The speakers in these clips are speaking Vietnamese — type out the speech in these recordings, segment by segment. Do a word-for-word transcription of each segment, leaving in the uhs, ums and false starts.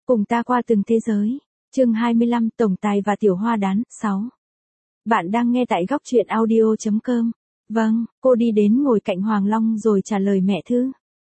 Cùng ta qua từng thế giới. Chương hai mươi lăm Tổng tài và tiểu hoa đán. sáu. Bạn đang nghe tại góc truyện audio chấm com. Vâng, cô đi đến ngồi cạnh Hoàng Long rồi trả lời mẹ Thư.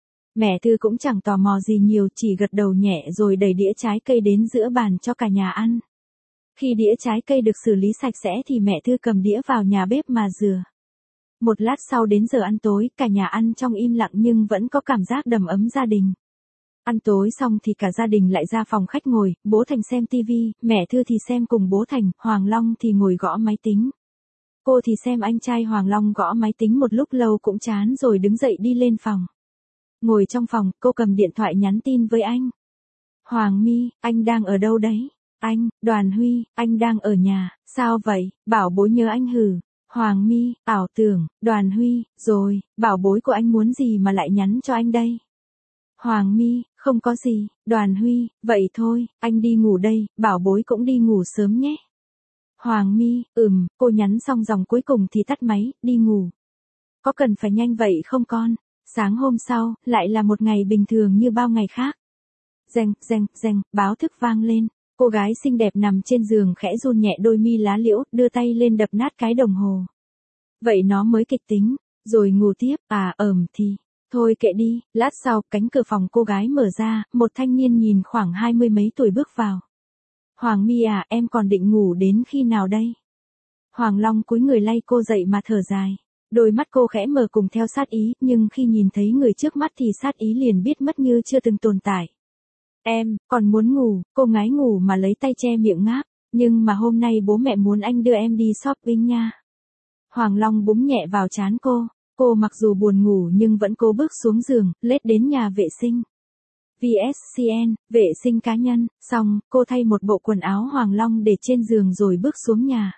Mẹ Thư cũng chẳng tò mò gì nhiều, chỉ gật đầu nhẹ rồi đẩy đĩa trái cây đến giữa bàn cho cả nhà ăn. Khi đĩa trái cây được xử lý sạch sẽ thì mẹ Thư cầm đĩa vào nhà bếp mà rửa. Một lát sau đến giờ ăn tối, cả nhà ăn trong im lặng nhưng vẫn có cảm giác đầm ấm gia đình. Ăn tối xong thì cả gia đình lại ra phòng khách ngồi, bố Thành xem tivi, mẹ Thư thì xem cùng bố Thành, Hoàng Long thì ngồi gõ máy tính. Cô thì xem anh trai Hoàng Long gõ máy tính một lúc lâu cũng chán rồi đứng dậy đi lên phòng. Ngồi trong phòng, cô cầm điện thoại nhắn tin với anh. Hoàng My, anh đang ở đâu đấy? Anh, Đoàn Huy, anh đang ở nhà, sao vậy? Bảo bối nhớ anh hử. Hoàng My, ảo tưởng, Đoàn Huy, rồi, bảo bối của anh muốn gì mà lại nhắn cho anh đây? Hoàng My, không có gì. Đoàn Huy, vậy thôi, anh đi ngủ đây, bảo bối cũng đi ngủ sớm nhé. Hoàng My, ừm, cô nhắn xong dòng cuối cùng thì tắt máy, đi ngủ. Có cần phải nhanh vậy không con? Sáng hôm sau, lại là một ngày bình thường như bao ngày khác. Reng, reng, reng, báo thức vang lên. Cô gái xinh đẹp nằm trên giường khẽ run nhẹ đôi mi lá liễu, đưa tay lên đập nát cái đồng hồ. Vậy nó mới kịch tính, rồi ngủ tiếp, à ờm thì. Thôi kệ đi, lát sau, cánh cửa phòng cô gái mở ra, một thanh niên nhìn khoảng hai mươi mấy tuổi bước vào. Hoàng My à, em còn định ngủ đến khi nào đây? Hoàng Long cúi người lay cô dậy mà thở dài. Đôi mắt cô khẽ mở cùng theo sát ý, nhưng khi nhìn thấy người trước mắt thì sát ý liền biết mất như chưa từng tồn tại. Em, còn muốn ngủ, cô ngái ngủ mà lấy tay che miệng ngáp, nhưng mà hôm nay bố mẹ muốn anh đưa em đi shopping nha. Hoàng Long búng nhẹ vào trán cô, cô mặc dù buồn ngủ nhưng vẫn cố bước xuống giường, lết đến nhà vệ sinh. vê ét xê en, vệ sinh cá nhân, xong, cô thay một bộ quần áo Hoàng Long để trên giường rồi bước xuống nhà.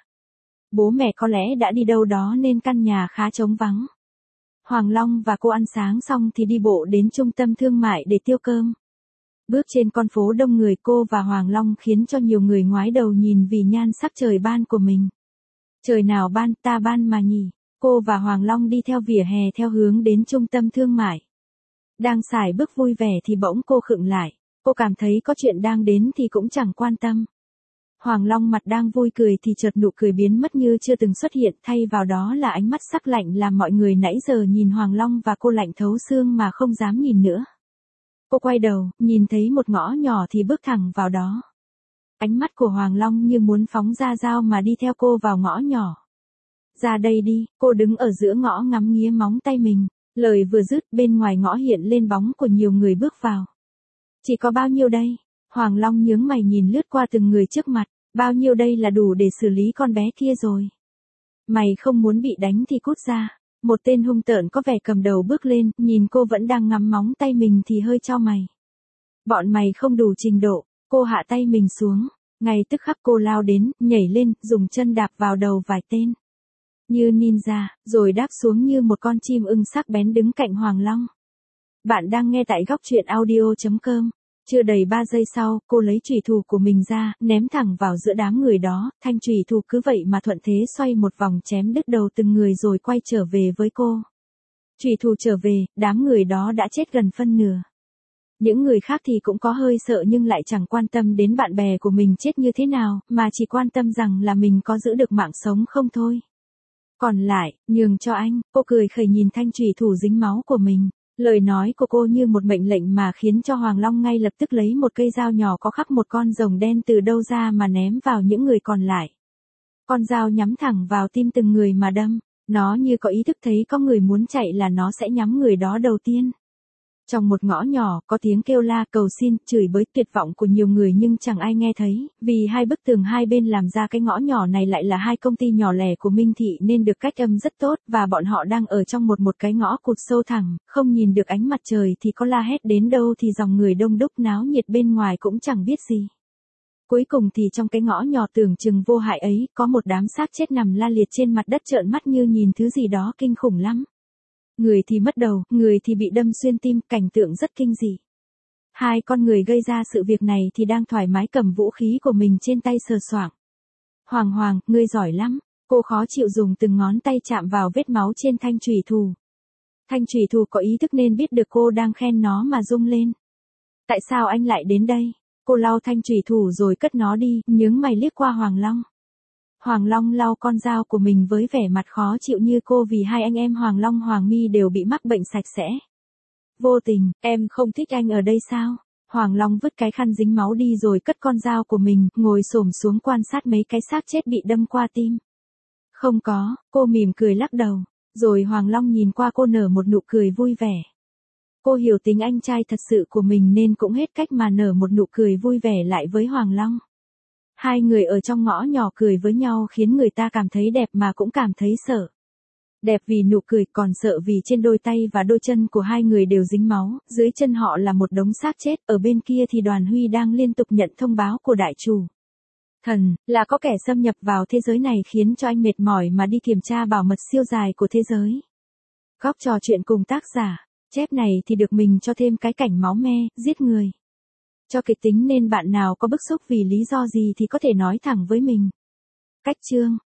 Bố mẹ có lẽ đã đi đâu đó nên căn nhà khá trống vắng. Hoàng Long và cô ăn sáng xong thì đi bộ đến trung tâm thương mại để tiêu cơm. Bước trên con phố đông người, cô và Hoàng Long khiến cho nhiều người ngoái đầu nhìn vì nhan sắc trời ban của mình. Trời nào ban, ta ban mà nhỉ. Cô và Hoàng Long đi theo vỉa hè theo hướng đến trung tâm thương mại. Đang sải bước vui vẻ thì bỗng cô khựng lại. Cô cảm thấy có chuyện đang đến thì cũng chẳng quan tâm. Hoàng Long mặt đang vui cười thì chợt nụ cười biến mất như chưa từng xuất hiện, thay vào đó là ánh mắt sắc lạnh làm mọi người nãy giờ nhìn Hoàng Long và cô lạnh thấu xương mà không dám nhìn nữa. Cô quay đầu, nhìn thấy một ngõ nhỏ thì bước thẳng vào đó. Ánh mắt của Hoàng Long như muốn phóng ra dao mà đi theo cô vào ngõ nhỏ. Ra đây đi, cô đứng ở giữa ngõ ngắm nghía móng tay mình. Lời vừa dứt, bên ngoài ngõ hiện lên bóng của nhiều người bước vào. Chỉ có bao nhiêu đây? Hoàng Long nhướng mày nhìn lướt qua từng người trước mặt. Bao nhiêu đây là đủ để xử lý con bé kia rồi. Mày không muốn bị đánh thì cút ra. Một tên hung tợn có vẻ cầm đầu bước lên, nhìn cô vẫn đang ngắm móng tay mình thì hơi chau mày. Bọn mày không đủ trình độ. Cô hạ tay mình xuống. Ngay tức khắc cô lao đến, nhảy lên, dùng chân đạp vào đầu vài tên. Như ninja, rồi đáp xuống như một con chim ưng sắc bén đứng cạnh Hoàng Long. Bạn đang nghe tại góc truyện audio chấm com. Chưa đầy ba giây sau, cô lấy chùy thủ của mình ra, ném thẳng vào giữa đám người đó, thanh chùy thủ cứ vậy mà thuận thế xoay một vòng chém đứt đầu từng người rồi quay trở về với cô. Chùy thủ trở về, đám người đó đã chết gần phân nửa. Những người khác thì cũng có hơi sợ nhưng lại chẳng quan tâm đến bạn bè của mình chết như thế nào, mà chỉ quan tâm rằng là mình có giữ được mạng sống không thôi. Còn lại, nhường cho anh, cô cười khẩy nhìn thanh chùy thủ dính máu của mình. Lời nói của cô như một mệnh lệnh mà khiến cho Hoàng Long ngay lập tức lấy một cây dao nhỏ có khắc một con rồng đen từ đâu ra mà ném vào những người còn lại. Con dao nhắm thẳng vào tim từng người mà đâm. Nó như có ý thức thấy có người muốn chạy là nó sẽ nhắm người đó đầu tiên. Trong một ngõ nhỏ, có tiếng kêu la, cầu xin, chửi bới tuyệt vọng của nhiều người nhưng chẳng ai nghe thấy, vì hai bức tường hai bên làm ra cái ngõ nhỏ này lại là hai công ty nhỏ lẻ của Minh Thị nên được cách âm rất tốt, và bọn họ đang ở trong một một cái ngõ cụt sâu thẳm, không nhìn được ánh mặt trời thì có la hét đến đâu thì dòng người đông đúc náo nhiệt bên ngoài cũng chẳng biết gì. Cuối cùng thì trong cái ngõ nhỏ tưởng chừng vô hại ấy, có một đám xác chết nằm la liệt trên mặt đất trợn mắt như nhìn thứ gì đó kinh khủng lắm. Người thì mất đầu, người thì bị đâm xuyên tim, cảnh tượng rất kinh dị. Hai con người gây ra sự việc này thì đang thoải mái cầm vũ khí của mình trên tay sờ soạng. Hoàng Hoàng, ngươi giỏi lắm. Cô khó chịu dùng từng ngón tay chạm vào vết máu trên thanh chùy thủ. Thanh chùy thủ có ý thức nên biết được cô đang khen nó mà rung lên. Tại sao anh lại đến đây? Cô lau thanh chủy thủ rồi cất nó đi, nhướng mày liếc qua Hoàng Long. Hoàng Long lau con dao của mình với vẻ mặt khó chịu như cô vì hai anh em Hoàng Long Hoàng Mi đều bị mắc bệnh sạch sẽ. Vô tình, em không thích anh ở đây sao? Hoàng Long vứt cái khăn dính máu đi rồi cất con dao của mình, ngồi xổm xuống quan sát mấy cái xác chết bị đâm qua tim. Không có, cô mỉm cười lắc đầu. Rồi Hoàng Long nhìn qua cô nở một nụ cười vui vẻ. Cô hiểu tính anh trai thật sự của mình nên cũng hết cách mà nở một nụ cười vui vẻ lại với Hoàng Long. Hai người ở trong ngõ nhỏ cười với nhau khiến người ta cảm thấy đẹp mà cũng cảm thấy sợ. Đẹp vì nụ cười, còn sợ vì trên đôi tay và đôi chân của hai người đều dính máu, dưới chân họ là một đống xác chết, ở bên kia thì Đoàn Huy đang liên tục nhận thông báo của đại chủ. Thần, là có kẻ xâm nhập vào thế giới này khiến cho anh mệt mỏi mà đi kiểm tra bảo mật siêu dài của thế giới. Góc trò chuyện cùng tác giả, chép này thì được mình cho thêm cái cảnh máu me, giết người. Cho kịch tính nên bạn nào có bức xúc vì lý do gì thì có thể nói thẳng với mình. Cách chương